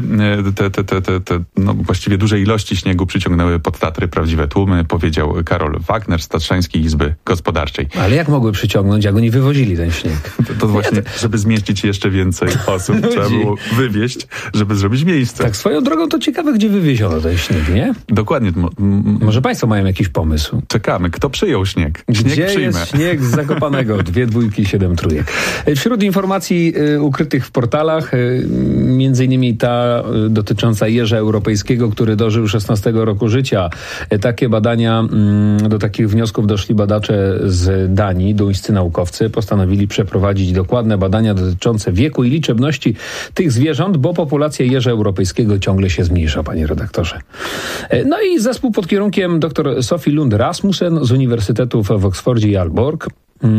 te właściwie duże ilości śniegu przyciągnęły pod Tatry prawdziwe tłumy, powiedział Karol Wagner z Tatrzańskiej Izby Gospodarczej. Ale jak mogły przyciągnąć, jak oni wywozili ten śnieg? To właśnie, żeby zmieścić jeszcze więcej osób, trzeba było wywieźć, żeby zrobić miejsce. Tak, swoją drogą to ciekawe, gdzie wywieziono ten śnieg, nie? Dokładnie. Może państwo mają jakiś pomysł? Czekamy. Kto przyjął śnieg? Gdzie jest śnieg z Zakopanego? 2 dwójki, 7 trójek. Wśród informacji ukrytych w portalach, między innymi ta dotycząca jeża europejskiego, który dożył 16 roku życia. Takie badania, do takich wniosków doszli badacze z Danii, duńscy naukowcy. Postanowili przeprowadzić dokładne badania dotyczące wieku i liczebności tych zwierząt, bo populacja jeża europejskiego ciągle się zmniejsza, panie redaktorze. No i zespół pod kierunkiem dr Sophie Lund Rasmussen z Uniwersytetów w Oksfordzie i Aalborg.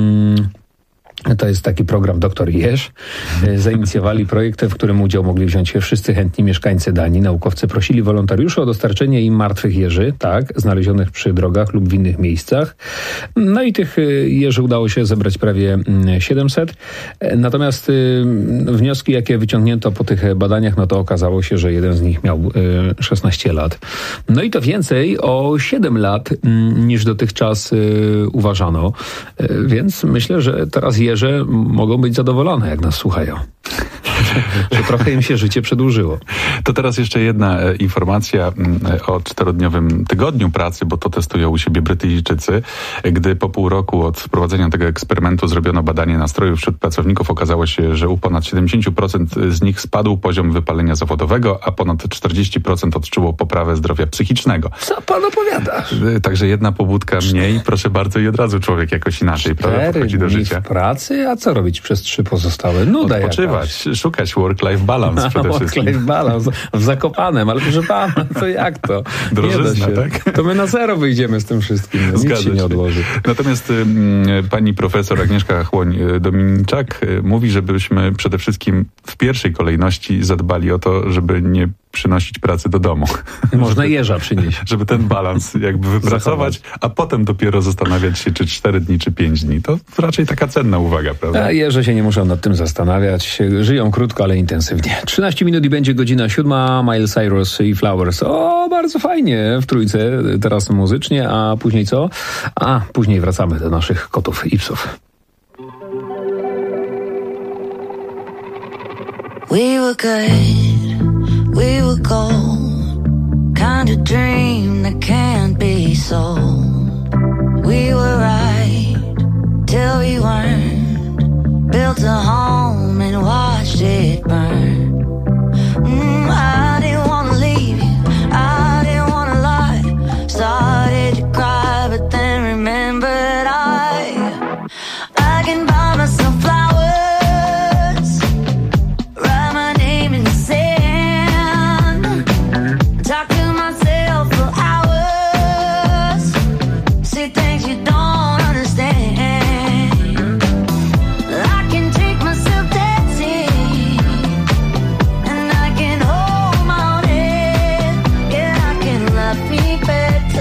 To jest taki program Doktor Jeż. Zainicjowali projekt, w którym udział mogli wziąć wszyscy chętni mieszkańcy Danii. Naukowcy prosili wolontariuszy o dostarczenie im martwych jeży, znalezionych przy drogach lub w innych miejscach. No i tych jeży udało się zebrać prawie 700. Natomiast wnioski, jakie wyciągnięto po tych badaniach, no to okazało się, że jeden z nich miał 16 lat. No i to więcej o 7 lat niż dotychczas uważano. Więc myślę, że teraz jeże mogą być zadowolone, jak nas słuchają. Że trochę im się życie przedłużyło. To teraz jeszcze jedna informacja o 4-dniowym tygodniu pracy, bo to testują u siebie Brytyjczycy. Gdy po pół roku od wprowadzenia tego eksperymentu zrobiono badanie nastrojów wśród pracowników, okazało się, że u ponad 70% z nich spadł poziom wypalenia zawodowego, a ponad 40% odczuło poprawę zdrowia psychicznego. Co pan opowiadasz? Także jedna pobudka mniej, proszę bardzo, i od razu człowiek jakoś inaczej podchodzi do życia. W pracy? A co robić przez 3 pozostałe? Nuda odpoczywać, jakaś. Szukać work-life balance przede wszystkim. Work-life balance w Zakopanem, ale proszę pana, to jak to? Drożyzna, tak? To my na zero wyjdziemy z tym wszystkim. Nic się nie odłoży. Natomiast pani profesor Agnieszka Chłoń-Dominiczak mówi, żebyśmy przede wszystkim w pierwszej kolejności zadbali o to, żeby nie przynosić pracy do domu. Można jeża przynieść. Żeby ten balans jakby wypracować, a potem dopiero zastanawiać się, czy 4 dni, czy 5 dni. To raczej taka cenna uwaga, prawda? A jeże się nie muszą nad tym zastanawiać. Żyją krótko, ale intensywnie. 13 minut i będzie godzina 7. Miley Cyrus i Flowers. O, bardzo fajnie w trójce. Teraz muzycznie, a później co? A później wracamy do naszych kotów i psów. We were good, we were gold, kind of dream that can't be sold. We were right till we weren't, built a home and watched it burn. I didn't want to leave you, I didn't want to lie, started to cry but then remembered I can buy myself flowers. Better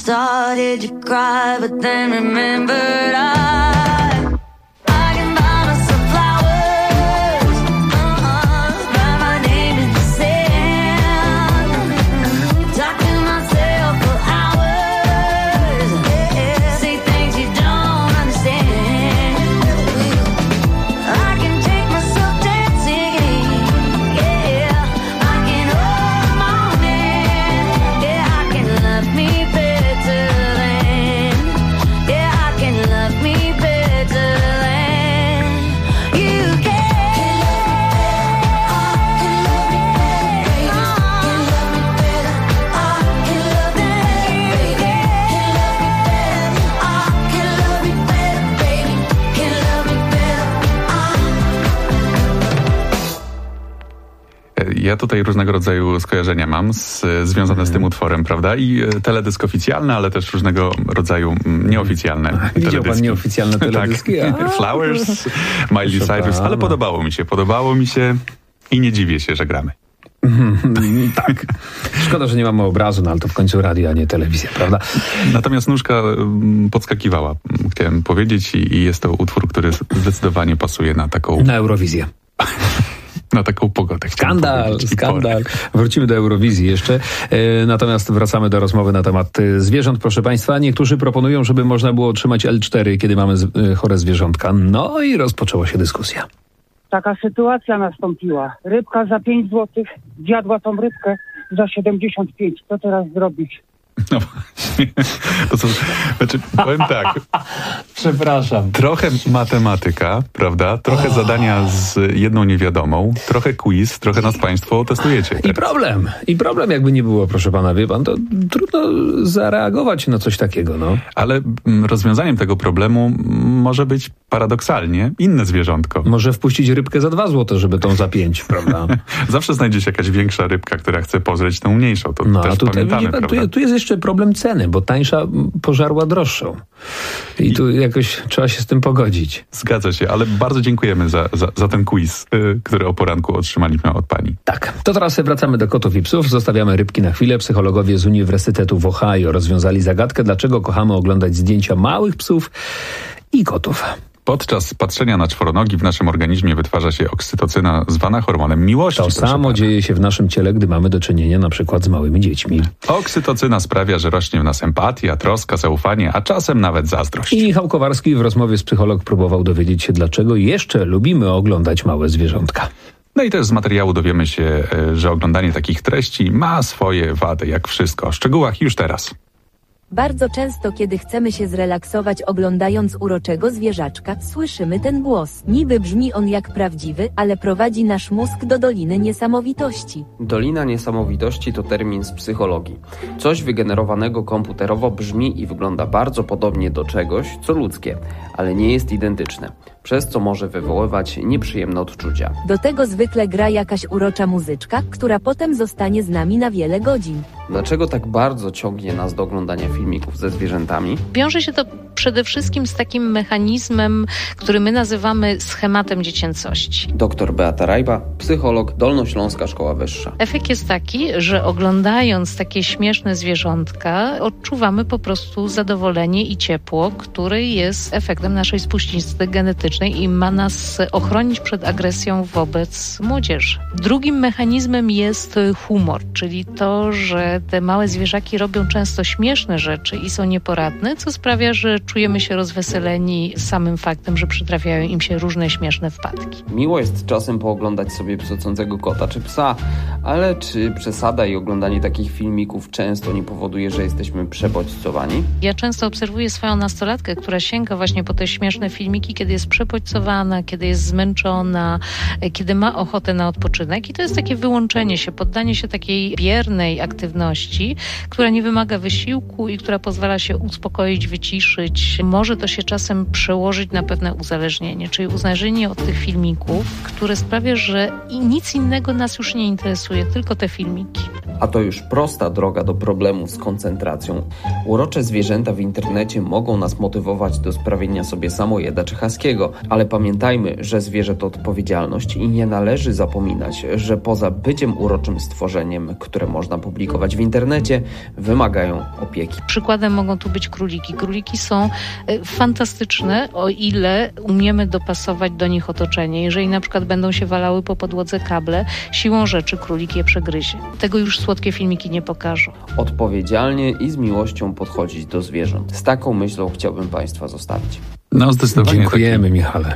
Started to cry, but then remembered I can buy myself flowers, write my name in the sand, talk to myself for hours, say things you don't understand. I can take myself dancing, yeah, I can hold the morning, yeah, I can love me better than, yeah, I can love me better than you can. Ja tutaj różnego rodzaju skojarzenia mam związane z tym utworem, prawda? I teledysk oficjalny, ale też różnego rodzaju nieoficjalne teledyski. Widział pan nieoficjalne teledyski? Tak. Flowers, Miley Cyrus, ale podobało mi się i nie dziwię się, że gramy. Tak. Szkoda, że nie mamy obrazu, no ale to w końcu radio, a nie telewizja, prawda? Natomiast nóżka podskakiwała, chciałem powiedzieć, i jest to utwór, który zdecydowanie pasuje na taką... Na Eurowizję. Na taką pogodę. Skandal. Wrócimy do Eurowizji jeszcze. Natomiast wracamy do rozmowy na temat zwierząt. Proszę Państwa, niektórzy proponują, żeby można było otrzymać L4, kiedy mamy chore zwierzątka. No i rozpoczęła się dyskusja. Taka sytuacja nastąpiła. Rybka za 5 zł, zjadła tą rybkę za 75. Co teraz zrobić? No właśnie. To co, znaczy, powiem tak. Przepraszam. Trochę matematyka, prawda? Trochę zadania z jedną niewiadomą, trochę quiz, trochę nas Państwo testujecie. Teraz. I problem jakby nie było, proszę pana, wie pan, to trudno zareagować na coś takiego, no. Ale rozwiązaniem tego problemu może być paradoksalnie inne zwierzątko. Może wpuścić rybkę za 2 zł, żeby tą za 5, prawda? Zawsze znajdzie się jakaś większa rybka, która chce pożreć tą mniejszą. To no, też pamiętamy, prawda? Tu jest jeszcze problem ceny, bo tańsza pożarła droższą. I tu jakoś trzeba się z tym pogodzić. Zgadza się, ale bardzo dziękujemy za ten quiz, który o poranku otrzymaliśmy od pani. Tak, to teraz wracamy do kotów i psów. Zostawiamy rybki na chwilę. Psychologowie z Uniwersytetu w Ohio rozwiązali zagadkę, dlaczego kochamy oglądać zdjęcia małych psów i kotów. Podczas patrzenia na czworonogi w naszym organizmie wytwarza się oksytocyna zwana hormonem miłości. To samo dzieje się w naszym ciele, gdy mamy do czynienia na przykład z małymi dziećmi. Oksytocyna sprawia, że rośnie w nas empatia, troska, zaufanie, a czasem nawet zazdrość. I Michał Kowarski w rozmowie z psycholog próbował dowiedzieć się, dlaczego jeszcze lubimy oglądać małe zwierzątka. No i też z materiału dowiemy się, że oglądanie takich treści ma swoje wady, jak wszystko. O szczegółach już teraz. Bardzo często, kiedy chcemy się zrelaksować oglądając uroczego zwierzaczka, słyszymy ten głos. Niby brzmi on jak prawdziwy, ale prowadzi nasz mózg do Doliny Niesamowitości. Dolina Niesamowitości to termin z psychologii. Coś wygenerowanego komputerowo brzmi i wygląda bardzo podobnie do czegoś, co ludzkie, ale nie jest identyczne, przez co może wywoływać nieprzyjemne odczucia. Do tego zwykle gra jakaś urocza muzyczka, która potem zostanie z nami na wiele godzin. Dlaczego tak bardzo ciągnie nas do oglądania filmików ze zwierzętami? Wiąże się to przede wszystkim z takim mechanizmem, który my nazywamy schematem dziecięcości. Dr Beata Rajba, psycholog, Dolnośląska Szkoła Wyższa. Efekt jest taki, że oglądając takie śmieszne zwierzątka, odczuwamy po prostu zadowolenie i ciepło, które jest efektem naszej spuścizny genetycznej i ma nas ochronić przed agresją wobec młodzieży. Drugim mechanizmem jest humor, czyli to, że te małe zwierzaki robią często śmieszne rzeczy i są nieporadne, co sprawia, że czujemy się rozweseleni samym faktem, że przytrafiają im się różne śmieszne wpadki. Miło jest czasem pooglądać sobie psocącego kota czy psa, ale czy przesada i oglądanie takich filmików często nie powoduje, że jesteśmy przebodźcowani? Ja często obserwuję swoją nastolatkę, która sięga właśnie po te śmieszne filmiki, kiedy jest przebodźcowana, kiedy jest zmęczona, kiedy ma ochotę na odpoczynek i to jest takie wyłączenie się, poddanie się takiej biernej aktywności, która nie wymaga wysiłku i która pozwala się uspokoić, wyciszyć. Może to się czasem przełożyć na pewne uzależnienie, czyli uzależnienie od tych filmików, które sprawia, że nic innego nas już nie interesuje, tylko te filmiki. A to już prosta droga do problemów z koncentracją. Urocze zwierzęta w internecie mogą nas motywować do sprawienia sobie samojeda czy husky'ego, ale pamiętajmy, że zwierzę to odpowiedzialność i nie należy zapominać, że poza byciem uroczym stworzeniem, które można publikować w internecie, wymagają opieki. Przykładem mogą tu być króliki. Króliki są fantastyczne, o ile umiemy dopasować do nich otoczenie. Jeżeli na przykład będą się walały po podłodze kable, siłą rzeczy królik je przegryzie. Tego już słodkie filmiki nie pokażą. Odpowiedzialnie i z miłością podchodzić do zwierząt. Z taką myślą chciałbym Państwa zostawić. No zdecydowanie. Dziękujemy, Michale.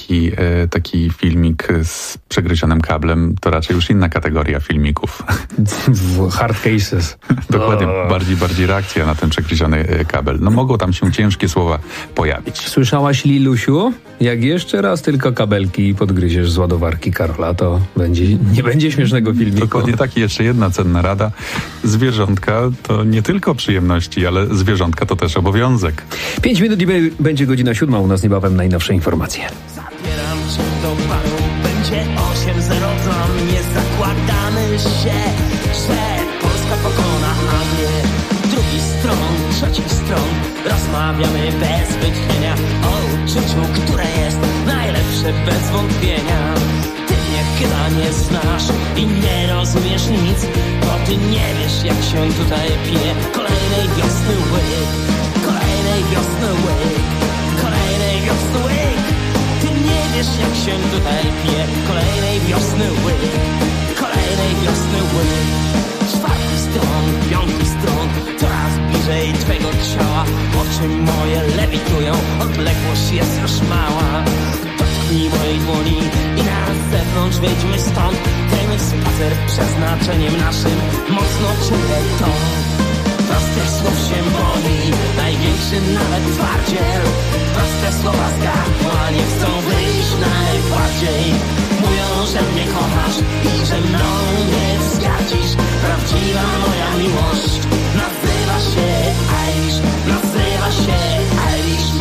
Taki filmik z przegryzionym kablem to raczej już inna kategoria filmików. Hard cases. Dokładnie, bardziej reakcja na ten przegryziony kabel. No mogą tam się ciężkie słowa pojawić. Słyszałaś, Lilusiu? Jak jeszcze raz tylko kabelki podgryziesz z ładowarki Karola, to nie będzie śmiesznego filmiku. Dokładnie tak. I jeszcze jedna cenna rada. Zwierzątka to nie tylko przyjemności, ale zwierzątka to też obowiązek. 5 minut i będzie godzina 7. U nas niebawem najnowsze informacje. Zabieram cię do baru, będzie 8:0, nie zakładamy się, że Polska pokona Anglię. Drugi stron, trzeci stron, rozmawiamy bez wytchnienia o uczuciu, które jest najlepsze bez wątpienia. Ty mnie chyba nie znasz i nie rozumiesz nic, bo ty nie wiesz, jak się tutaj pije. Kolejnej wiosny łyk, kolejnej wiosny łyk, kolejnej wiosny łyk. Ty nie wiesz, jak się tutaj pije. Kolejnej wiosny łyk, kolejnej wiosny łyk. Czwarty stron, piąty stron, coraz bliżej twego ciała. Oczy moje lewitują, odległość jest już mała. Dotknij mojej dłoni i na zewnątrz wyjdźmy stąd. Dajmy spacer przeznaczeniem naszym, mocno czuję to. Prostych słów się boi, największy nawet twardziel. Proste słowa z gardła nie chcą wyjść najbardziej. Mówią, że mnie kochasz i że mną nie wzgardzisz. Prawdziwa moja miłość nazywa się Irish, nazywa się Irish.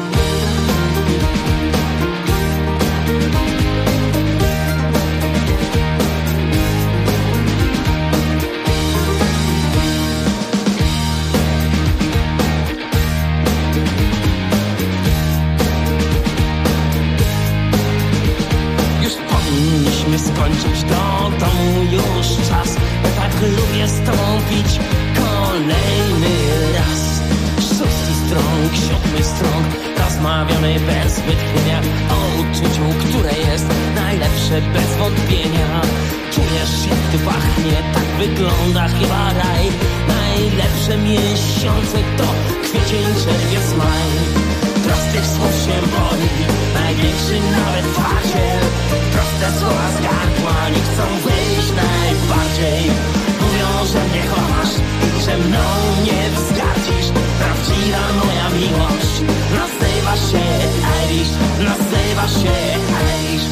Powinniśmy skończyć do domu już czas, bo tak lubię z tobą pić kolejny raz. Szósty strąg, siódmy strąg, rozmawiamy bez wytchnienia o uczuciu, które jest najlepsze bez wątpienia. Czujesz, jak ty pachnie, tak wygląda chyba raj. Najlepsze miesiące to kwiecień, czerwiec, maj. Prostych słów się boi, największy nawet twardziel. Proste słowa z gardła nie chcą wyjść najbardziej. Mówią, że mnie kochasz i że mną nie wzgardzisz. Prawdziwa moja miłość nazywa się Irish, nazywa się Irish.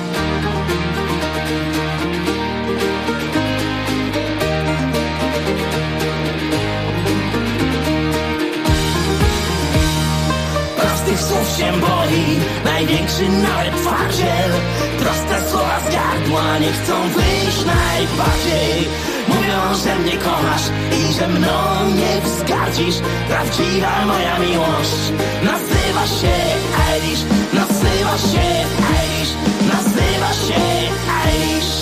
Prostych słów się boi, największy nawet twardziel. Proste słowa z gardła nie chcą wyjść najbardziej. Mówią, że mnie kochasz i że mną nie wzgardzisz. Prawdziwa moja miłość nazywa się Irish, nazywa się Irish, nazywa się Irish.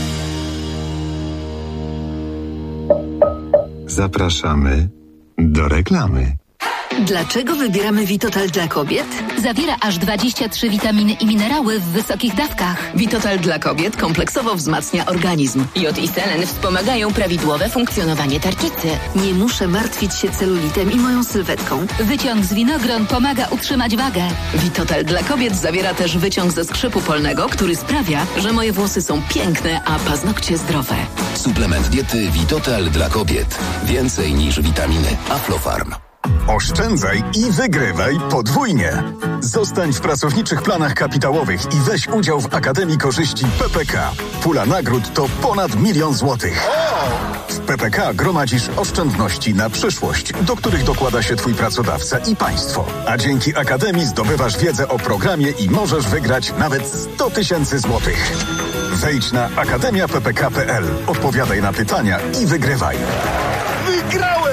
Zapraszamy do reklamy. Dlaczego wybieramy Vitotal dla kobiet? Zawiera aż 23 witaminy i minerały w wysokich dawkach. Vitotal dla kobiet kompleksowo wzmacnia organizm. Jod i selen wspomagają prawidłowe funkcjonowanie tarczycy. Nie muszę martwić się celulitem i moją sylwetką. Wyciąg z winogron pomaga utrzymać wagę. Vitotal dla kobiet zawiera też wyciąg ze skrzypu polnego, który sprawia, że moje włosy są piękne, a paznokcie zdrowe. Suplement diety Vitotal dla kobiet. Więcej niż witaminy. Aflofarm. Oszczędzaj i wygrywaj podwójnie. Zostań w pracowniczych planach kapitałowych i weź udział w Akademii Korzyści PPK. Pula nagród to ponad 1 000 000 złotych. W PPK gromadzisz oszczędności na przyszłość, do których dokłada się twój pracodawca i państwo. A dzięki Akademii zdobywasz wiedzę o programie i możesz wygrać nawet 100 000 złotych. Wejdź na akademiappk.pl. Odpowiadaj na pytania i wygrywaj. Wygrałem!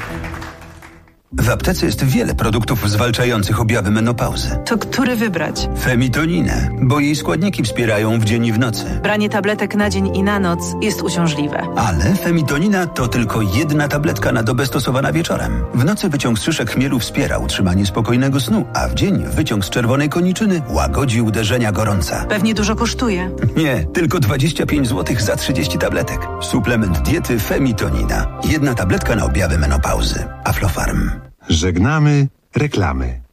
W aptece jest wiele produktów zwalczających objawy menopauzy. To który wybrać? Femitoninę, bo jej składniki wspierają w dzień i w nocy. Branie tabletek na dzień i na noc jest uciążliwe. Ale femitonina to tylko jedna tabletka na dobę stosowana wieczorem. W nocy wyciąg z szyszek chmielu wspiera utrzymanie spokojnego snu, a w dzień wyciąg z czerwonej koniczyny łagodzi uderzenia gorąca. Pewnie dużo kosztuje. Nie, tylko 25 zł za 30 tabletek. Suplement diety Femitonina. Jedna tabletka na objawy menopauzy. Aflofarm. Żegnamy reklamy.